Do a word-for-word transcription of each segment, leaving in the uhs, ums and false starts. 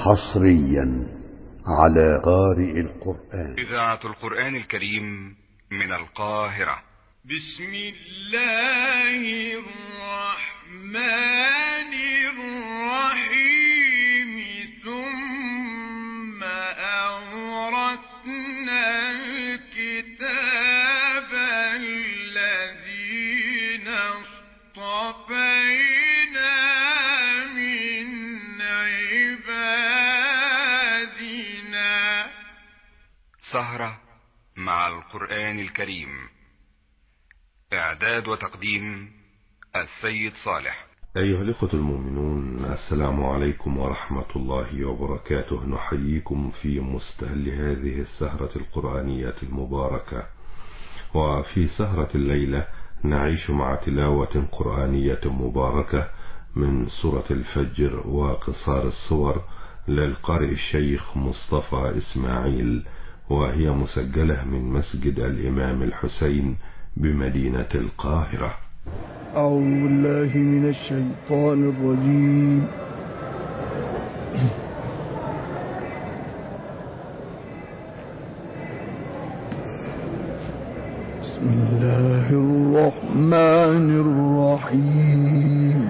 حصريا على قارئ القرآن. إذاعة القرآن الكريم من القاهرة. بسم الله الرحمن الرحيم. ثم أورثنا الكتاب الذين اصطفينا من عبادنا. سهرة مع القرآن الكريم. إعداد وتقديم السيد صالح. أيها الإخوة المؤمنون، السلام عليكم ورحمة الله وبركاته. نحييكم في مستهل هذه السهرة القرآنية المباركة. وفي سهرة الليلة نعيش مع تلاوة قرآنية مباركة من سورة الفجر وقصار الصور للقارئ الشيخ مصطفى إسماعيل، وهي مسجلة من مسجد الإمام الحسين بمدينة القاهرة. أعوذ بالله من الشيطان الرجيم. بسم الله الرحمن الرحيم.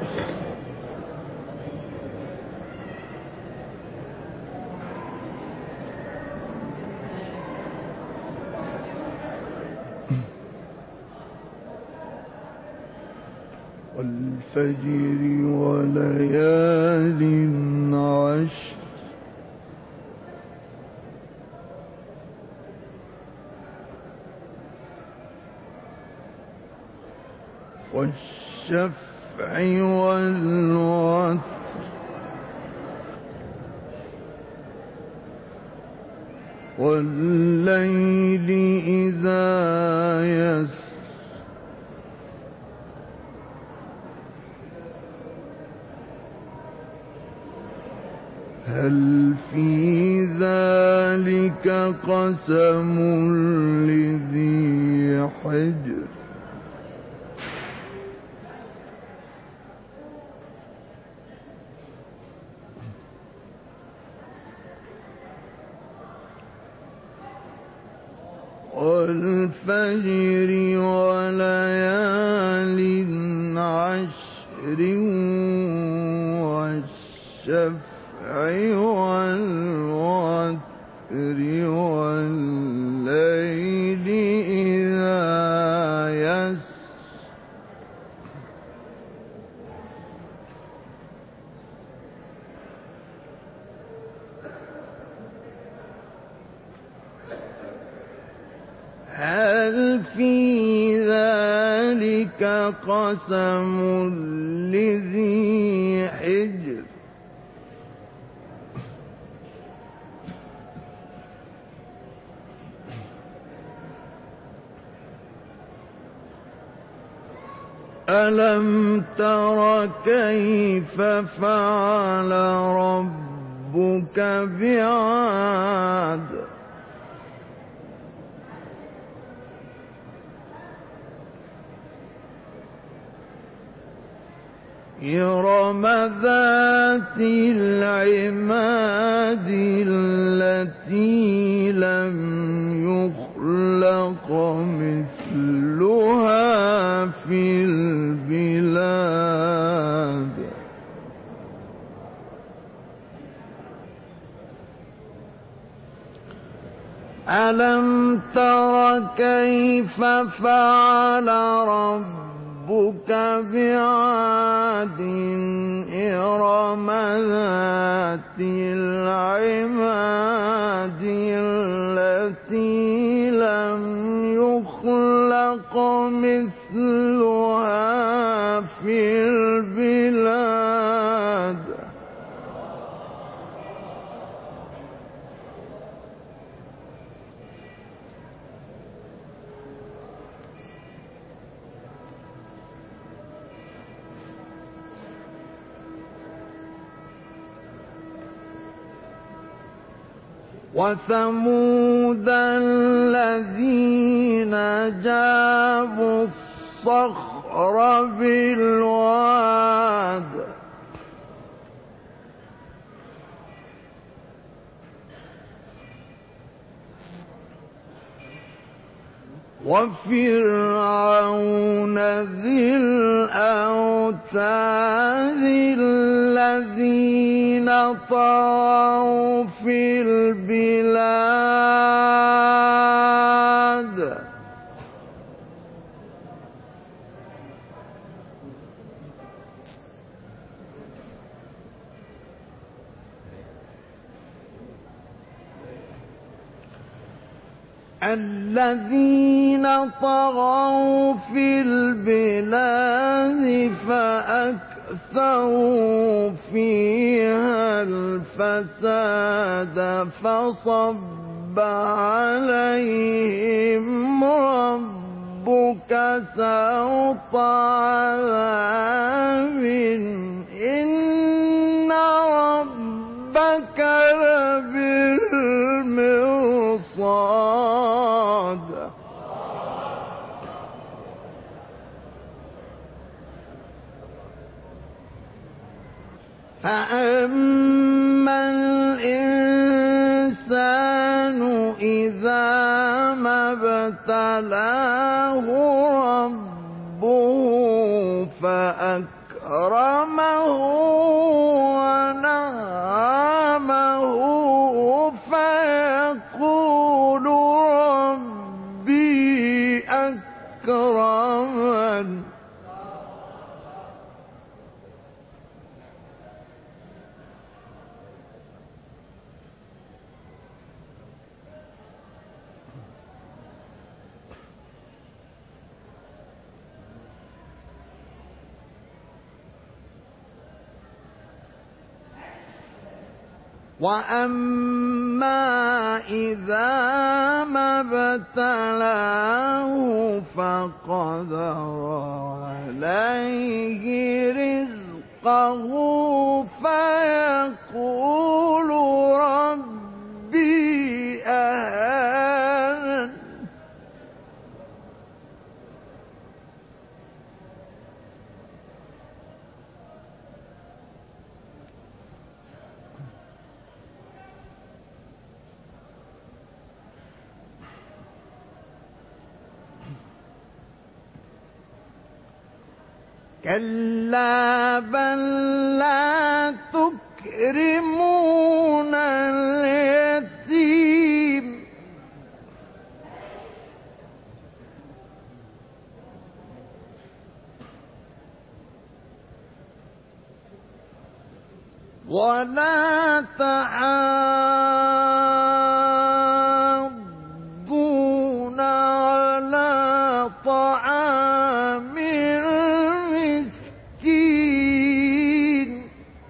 والفجر وليال عشر والشفع والوتر والليل إذا يسر هل في ذلك قسم لذي حجر. والفجر وليال عشر والشفع والوتر والليل إذا يسر هل في ذلك قسم لذي حجر. ألم تر كيف فعل ربك بعاد. إرم ذات العماد التي لم يخلق مثلها في البلاد. ألم تر كيف فعل ربك ربك بعاد. إرم ذات العماد التي لم يخلق مثلها في البلاد. وثمود الذين جابوا الصخر بالواد وفرعون ذي الأوتاد الذين طغوا في البلاد الذين طغوا في البلاد فأكثروا فيها الفساد فصب عليهم ربك سوط عذاب إن ربك لبالمرصاد فأما الإنسان إذا ما ابتلاه ربه فأكرمه ونعمه فيقول ربي أكرمن وأما إذا ما ابتلاه فقدر عليه رزقه فيقول ربي أهانن كلا بل لا تكرمون اليتيم ولا تحاضون على طعام المسكين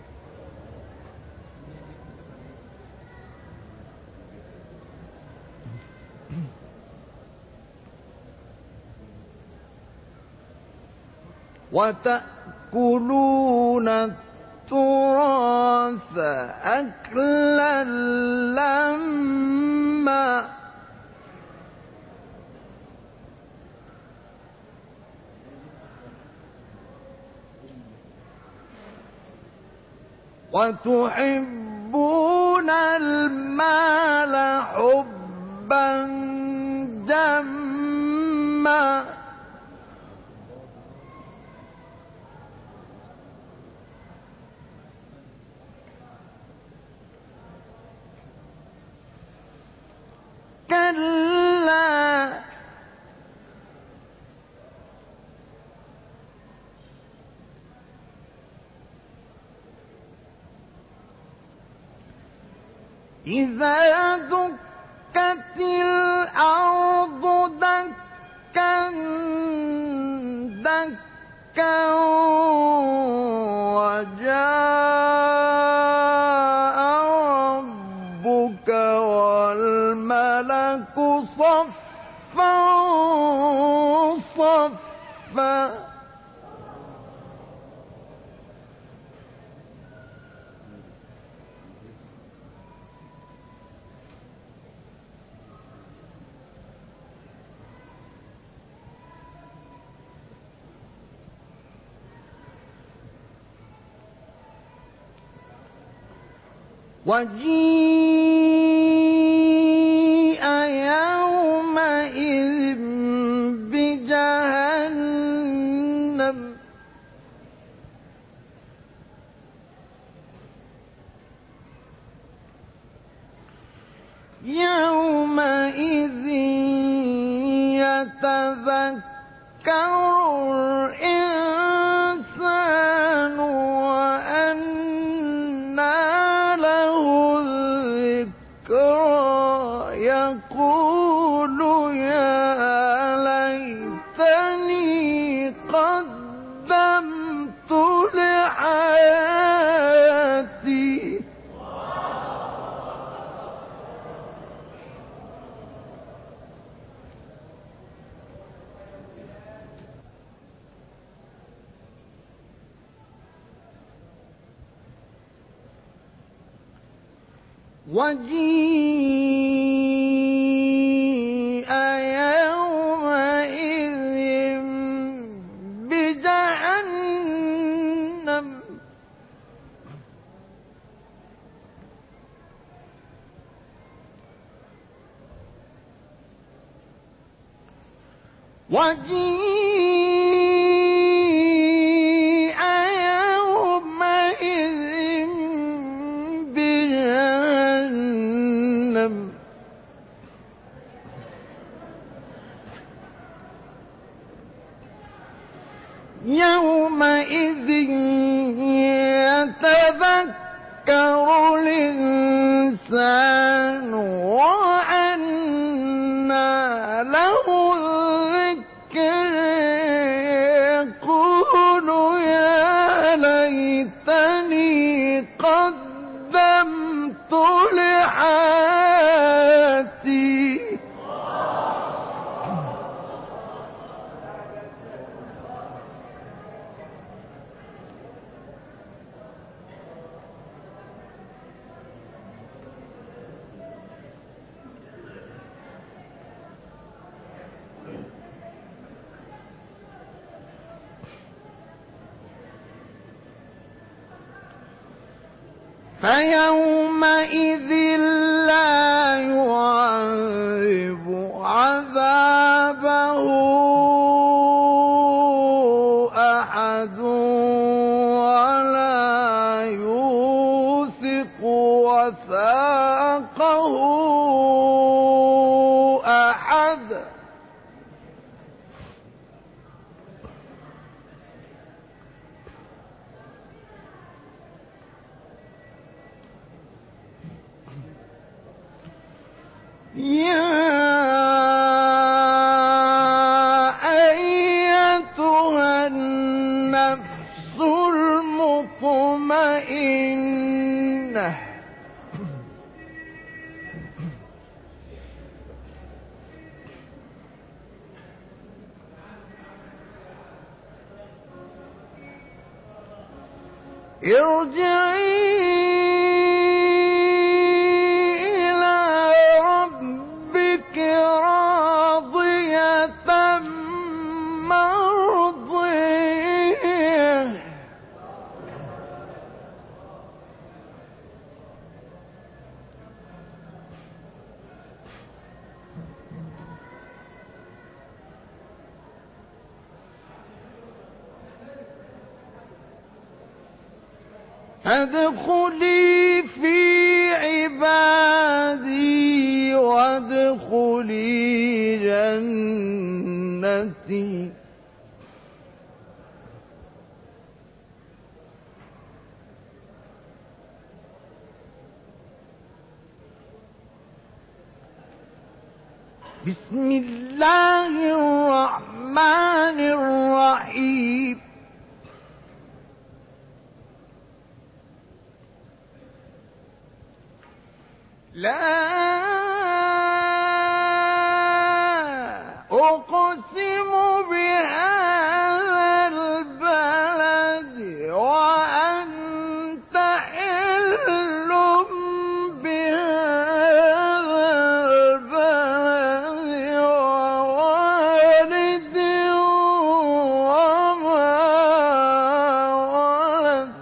وتأكلون التراث أكلا لما وتحبون المال حبا جما كلا إذا دكت الأرض دكا دكا وجاء ربك والملك صفا صفا وجيء يومئذ يومئذ يتذكر الإنسان وأنى له الذكرى يقول يا ليتني قدمت لحياتي. وجيء يومئذ بجهنم وجيء يومئذ بجهنم يومئذ يتذكر الإنسان وأنى له الذكر يقول يا ليتني قدمت لحياتي. فيومئذ لا يعذب عذابه أحد ولا يوثق وثاقه أحد. يا أيتها النفس المطمئنة ارجعي راضية مرضية ادخلي في عبادي وادخلي جنتي. بسم الله الرحمن الرحيم. لا أقسم بهذا البلد وأنت حل بهذا البلد ووالد وما ولد.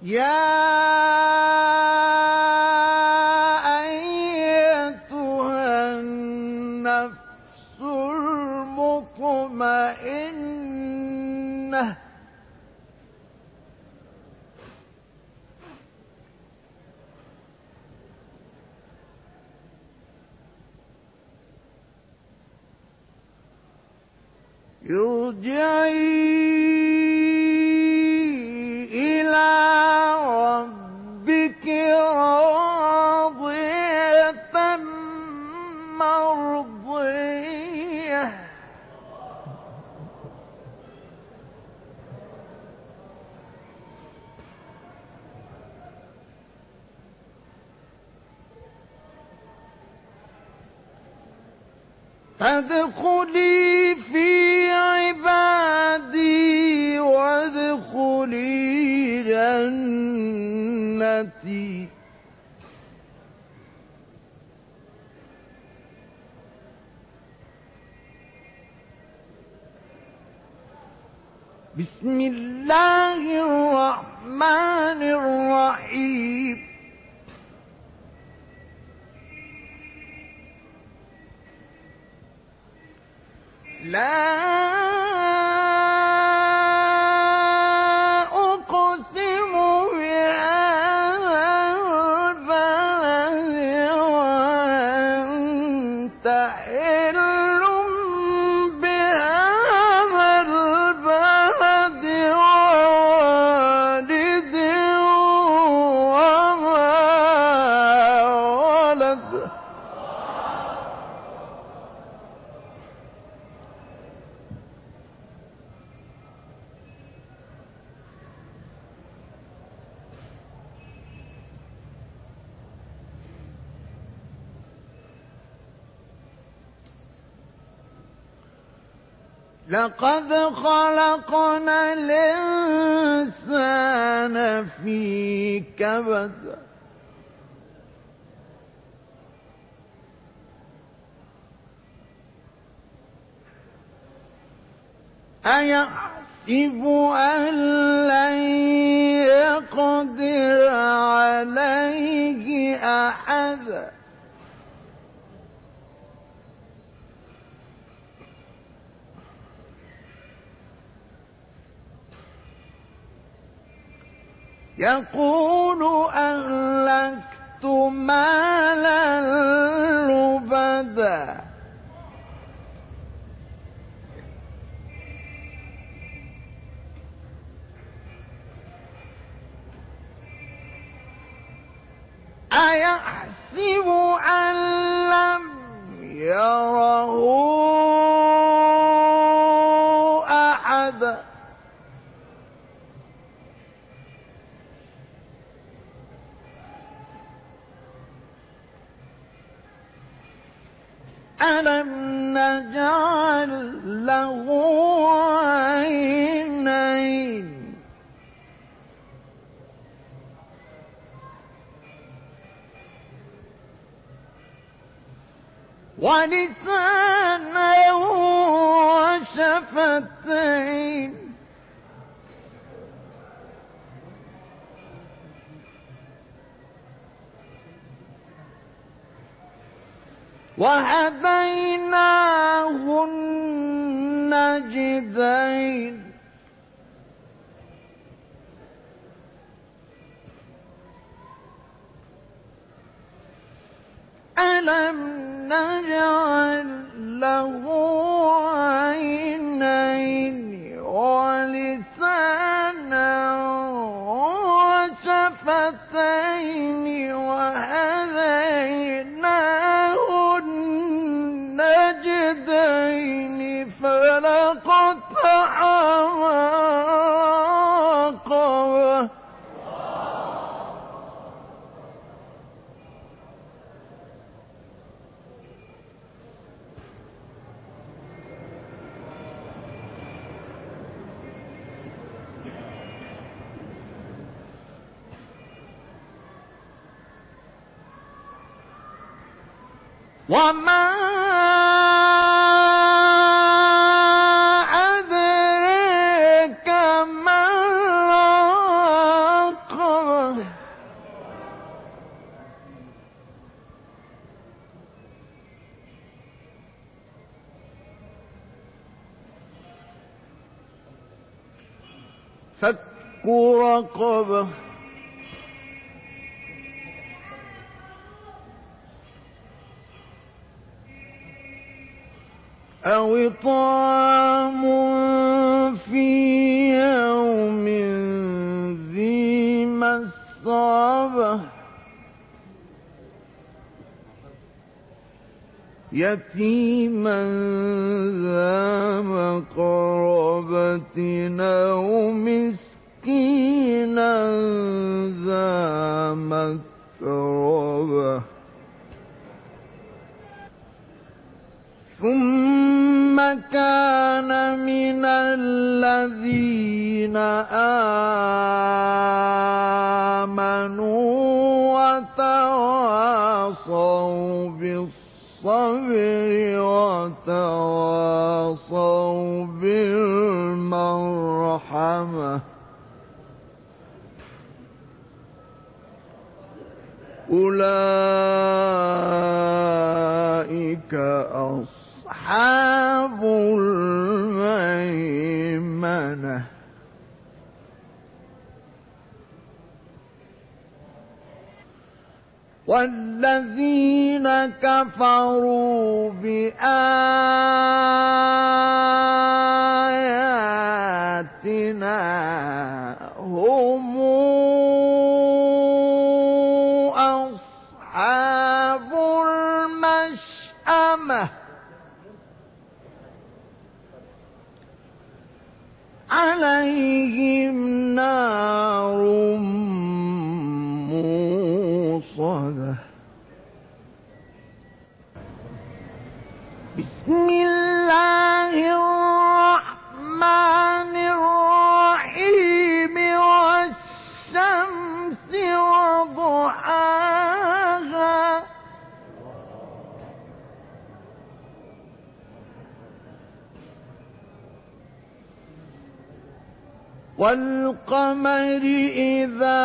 يا أيتها النفس المطمئنة ارجعي إلى ربك راضية مرضية فادخلي في عبادي وادخلي جنتي بسم الله الرحمن الرحيم لا أقسم بهذا البلد وأنت حل بهذا البلد ووالد وما ولد لقد خلقنا الإنسان في كبد أيحسب أن لن يقدر عليه أحد يقول أهلكت مالا لبدا أيحسب أن لم يره أحد ألم نجعل له عينين ولسانا وشفتين وهديناه النجدين ألم نجعل له عينين ولسانا وشفتين وهديناه النجدين فلقتحم العقبة وما أدريك ما العقبة فك رقبة أو إطعام في يوم ذي مسغبة يتيما ذا مقربة أو مسكينا ذا متربة ثم كان من الذين آمنوا وتواصوا بالصبر وتواصوا بالمرحمة أولئك أصحاب الميمنة والذين كفروا بآياتنا هم أصحاب المشأمة عليهم نار موصدة بسم الله الرحمن الرحيم والشمس وضحاها والقمر إذا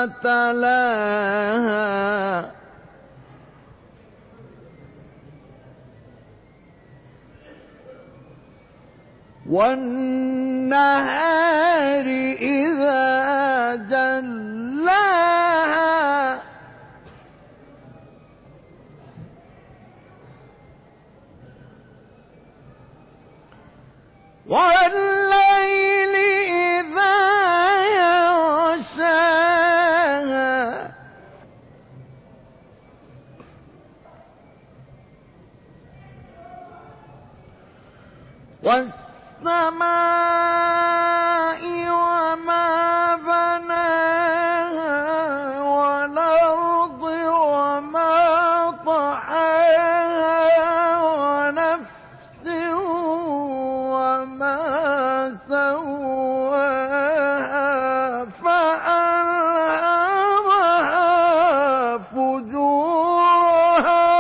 تلاها والنهار إذا جلاها والليل إذا يغشاها والسماء وما بناها والأرض وما طحاها ونفس وما سواها فألهمها فجورها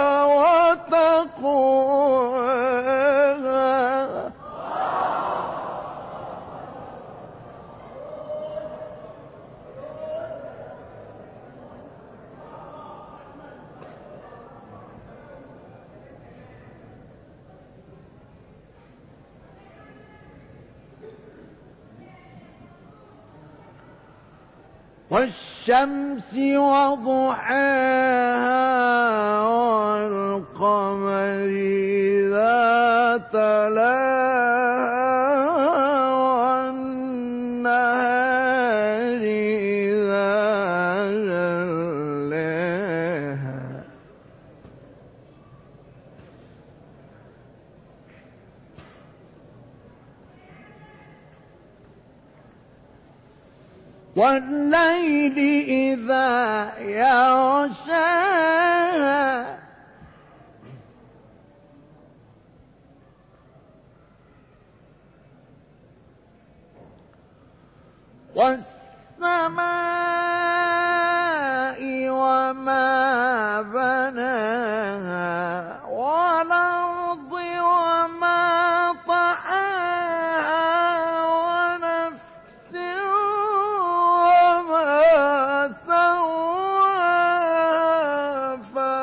وتقواها والشمس وضحاها والقمر إذا تلاها والنهار إذا جلاها والليل إذا يغشاها والسماء وما بناها والأرض وما طحاها ونفس وما سواها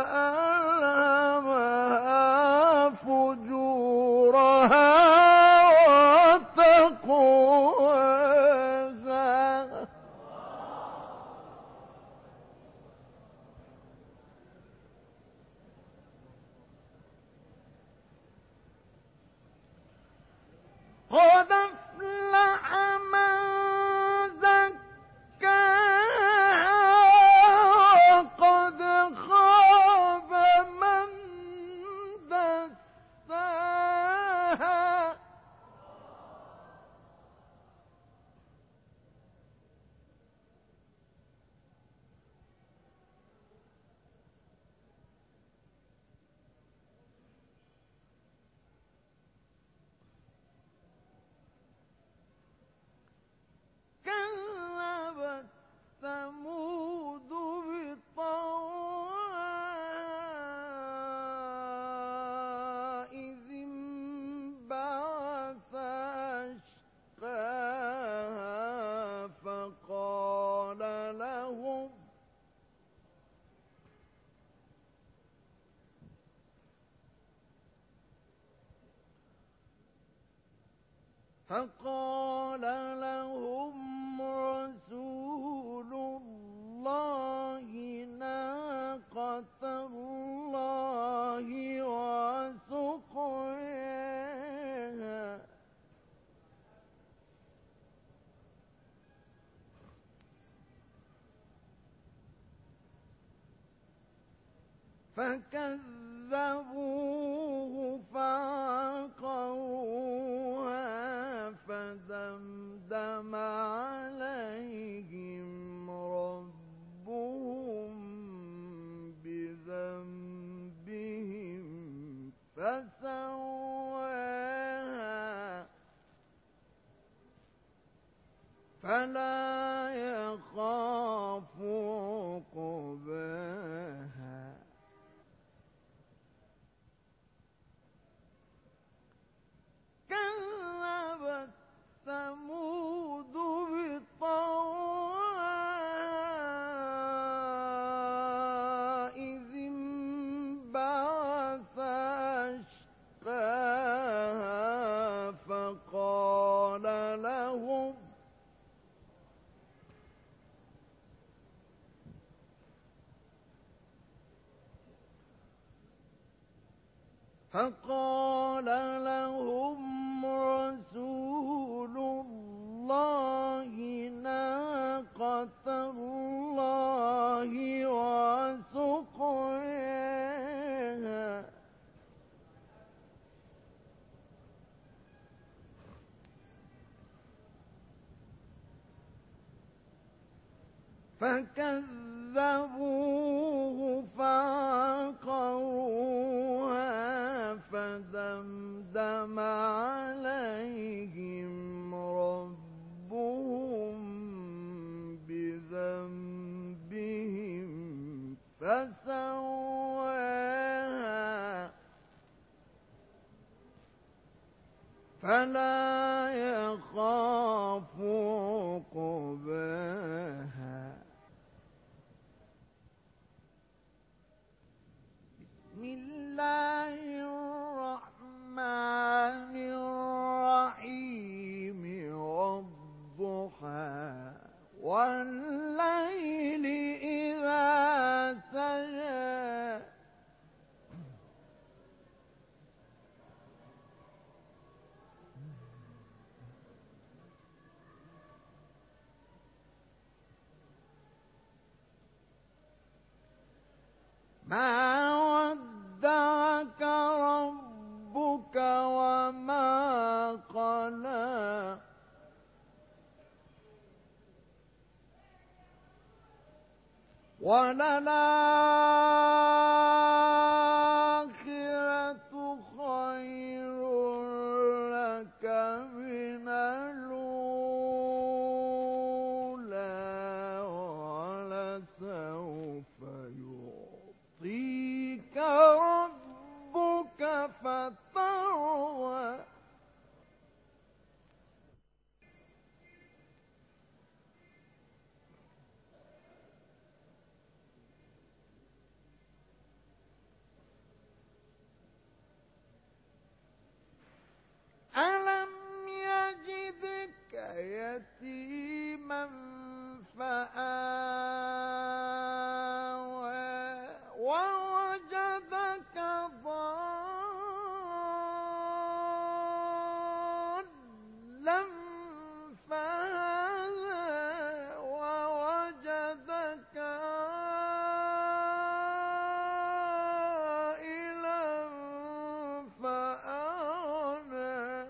فألهمها فجورها وتقواها فقال لهم رسول الله ناقة الله وسقياها فكذبوه فعقروها فدمدم عليهم ربهم بذنبهم فسواها فلا يخاف عقباها كذبت ثمود بطغواها إذ انبعث أشقاها فقال لهم فقال لهم رسول الله ناقة الله وسقياها فكذبوه فعقروها فدمدم عليهم ربهم بذنبهم فسواها فلا يخاف عقباها بسم الله الرحمن الرحيم والضحى والليل إذا سجى ما ودعك ربك وما قلى وللآخرة خير لك من الأولى ولسوف يعطيك ربك فترضى ألم يجدك يتيما فآوى ووجدك ضالا فهدى ووجدك عائلا فأغنى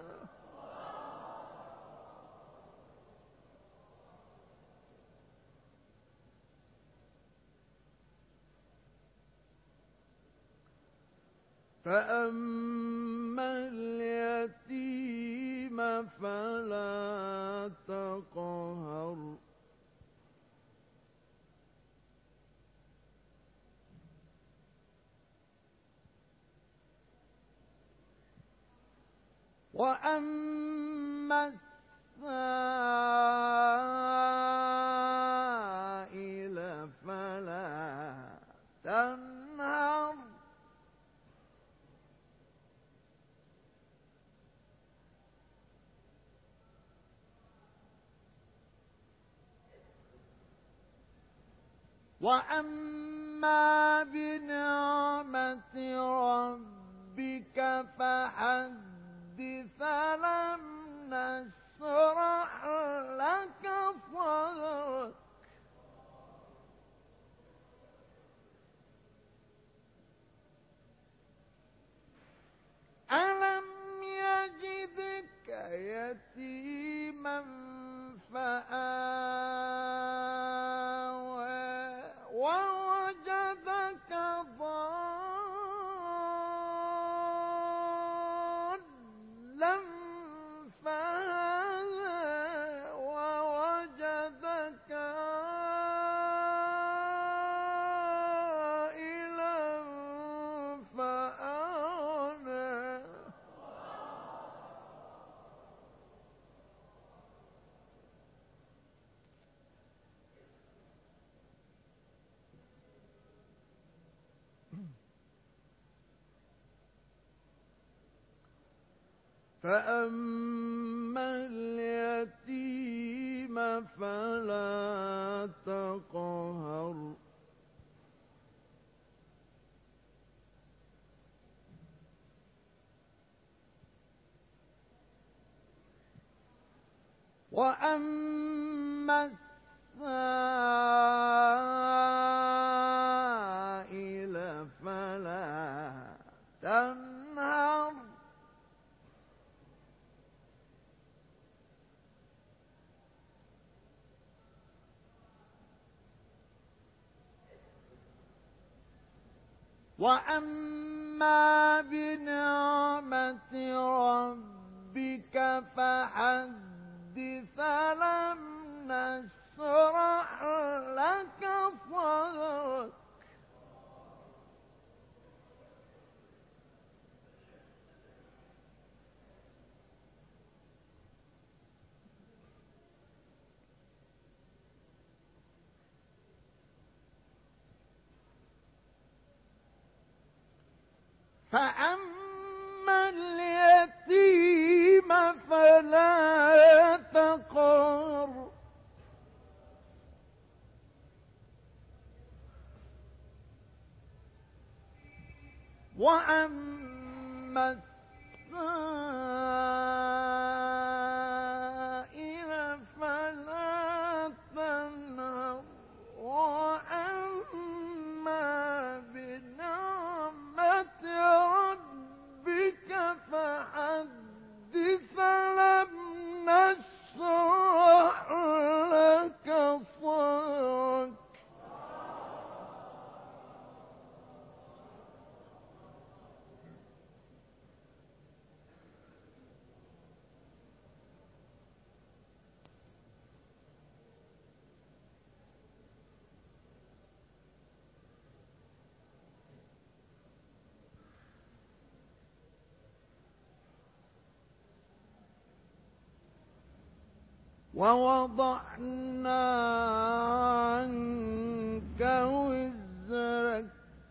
فأما اليتيم فلا تقهر وأما السائل فلا تنهر وأما بنعمة ربك فحدث ألم نشرح لك صدرك ألم يجدك يتيما فآوى ووجدك ضالا فهدى ووجدك عائلا فأغنى فأما اليتيم فلا تقهر وأما السائل فلا تنهر وأما بنعمة ربك فحدث ألم نشرح لك صدرك فأما اليتيم فلا تقهر وأما السائل فلا تنهر وأما بنعمة ربك فحدث لم نشرح لك صدرك ووضعنا عنك وزرك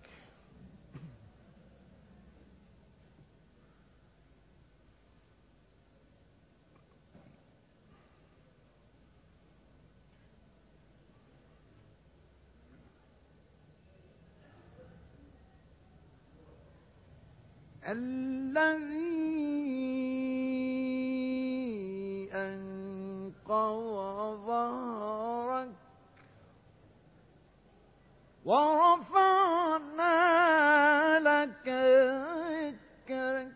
الذي أنقض ظهرك ورفعنا لك ذكرك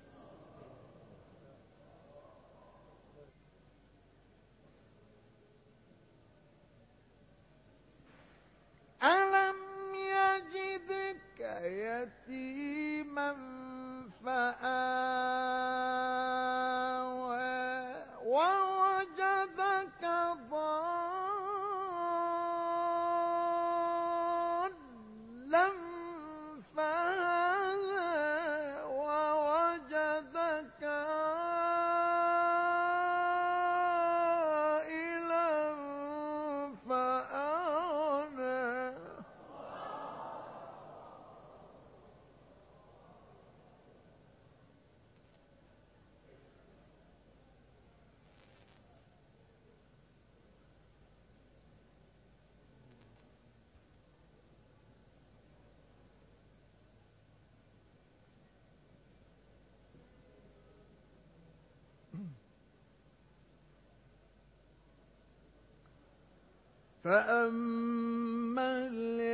ألم يجدك يتيما فآوى ووجدك ضالا فهدى ووجدك عائلا فأغنى فأما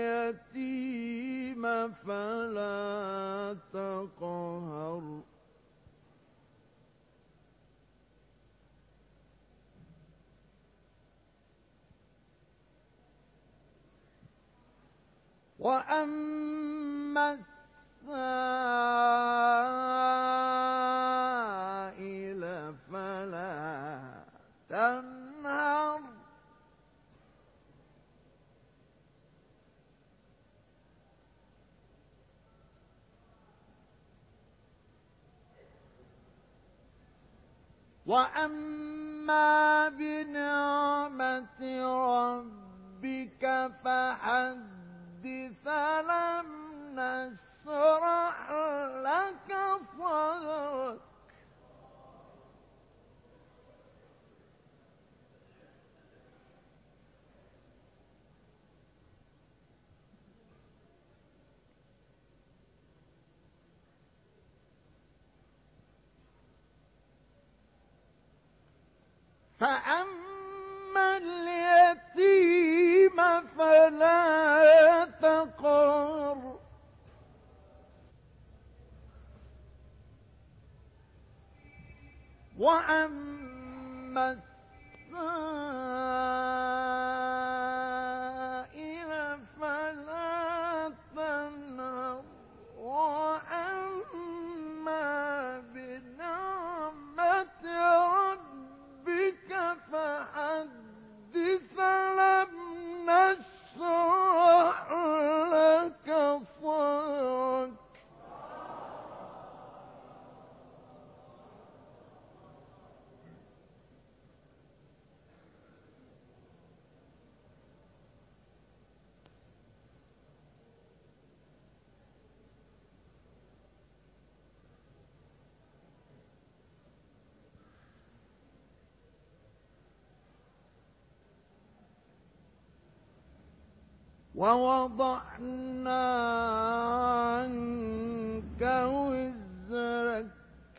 اليتيم فلا تقهر وأما السائل فلا تنهر وأما بنعمة ربك فحدث ألم نشرح لك صدرك فأما اليتيم فلا تقهر وأما السائل فلا تنهر وأما بنعمة ربك فحدث لم نشرح لك صدرك ووضعنا عنك وزرك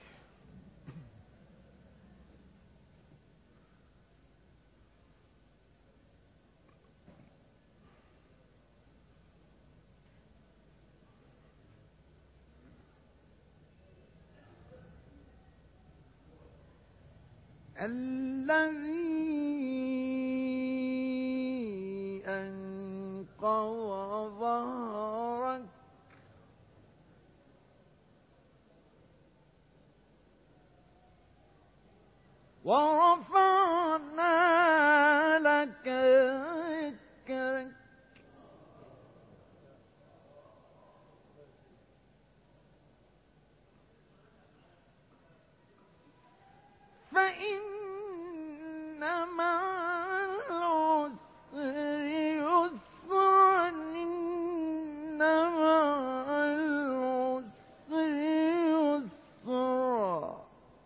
الذي أنقض ظهرك ورفعنا لك ذكرك فإن مع العسر يسرا إن مع العسر يسرا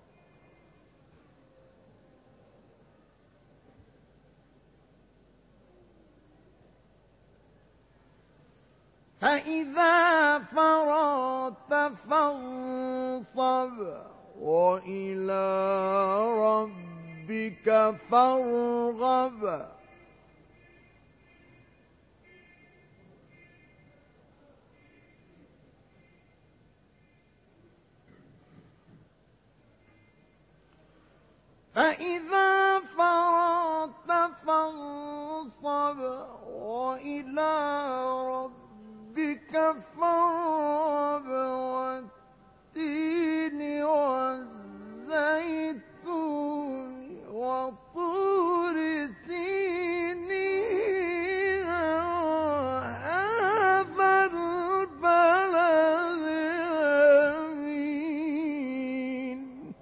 فإذا فرغت فانصب وإلى ربك فارغب فإذا فرغت فانصب وإلى ربك فارغب والتين والزيتون وطور سينين وهذا البلد الأمين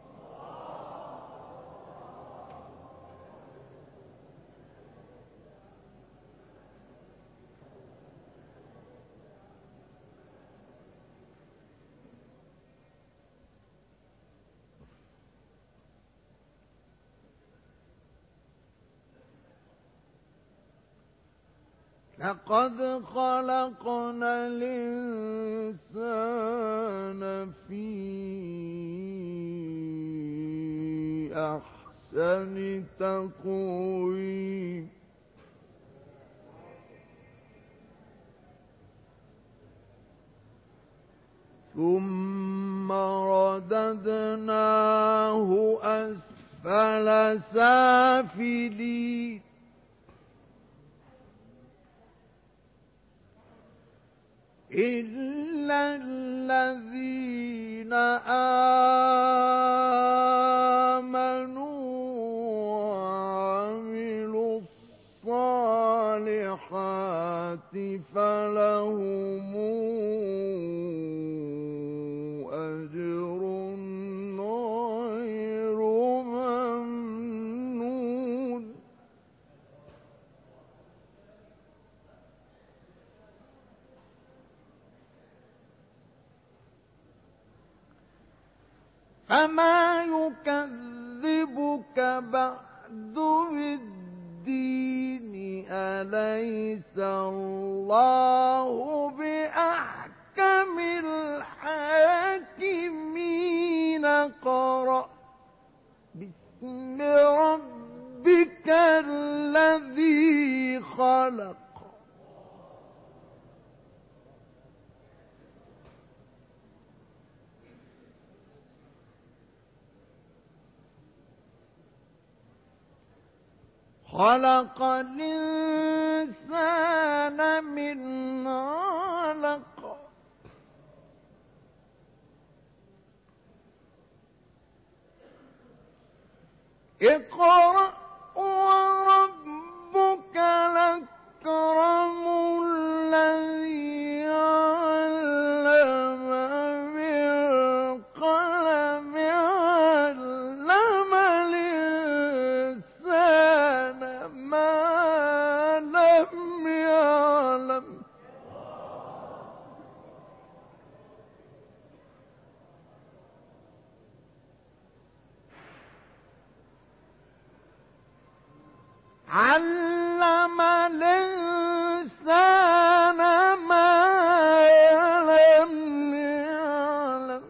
لقد خلقنا الإنسان في أحسن تقويم ثم رددناه أسفل سافلين إلا الذين آمنوا وعملوا الصالحات فلهم أجر غير ممنون فما يكذبك بعد بالدين أليس الله بأحكم الحاكمين قرأ باسم ربك الذي خلق خلق الإنسان من علق اقرأ وربك الأكرم الذي علم بالقلم علم الإنسان ما لم يعلم علم الإنسان ما لم يعلم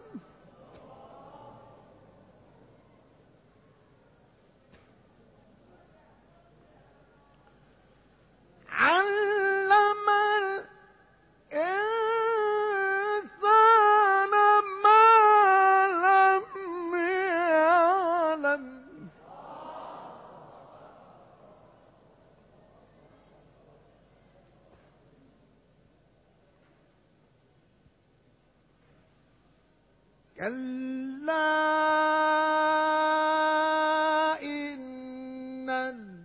علم الإنسان ما لم يعلم كلا إن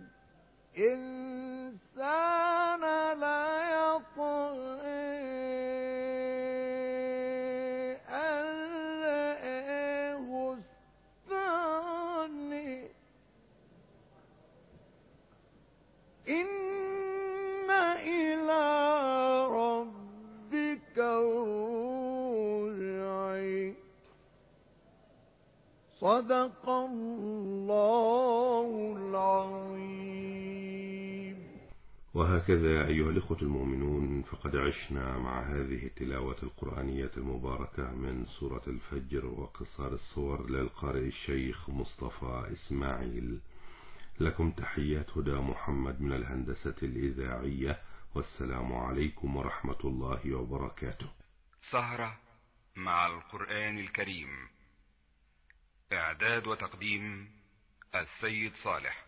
الإنسان ليطغى أن رآه استغنى إن إلى ربك الرجعى صدق الله العظيم. وهكذا يا أيها الإخوة المؤمنون فقد عشنا مع هذه التلاوة القرآنية المباركة من سورة الفجر وقصار الصور للقارئ الشيخ مصطفى إسماعيل. لكم تحيات هدى محمد من الهندسة الإذاعية، والسلام عليكم ورحمة الله وبركاته. سهرة مع القرآن الكريم، إعداد وتقديم السيد صالح.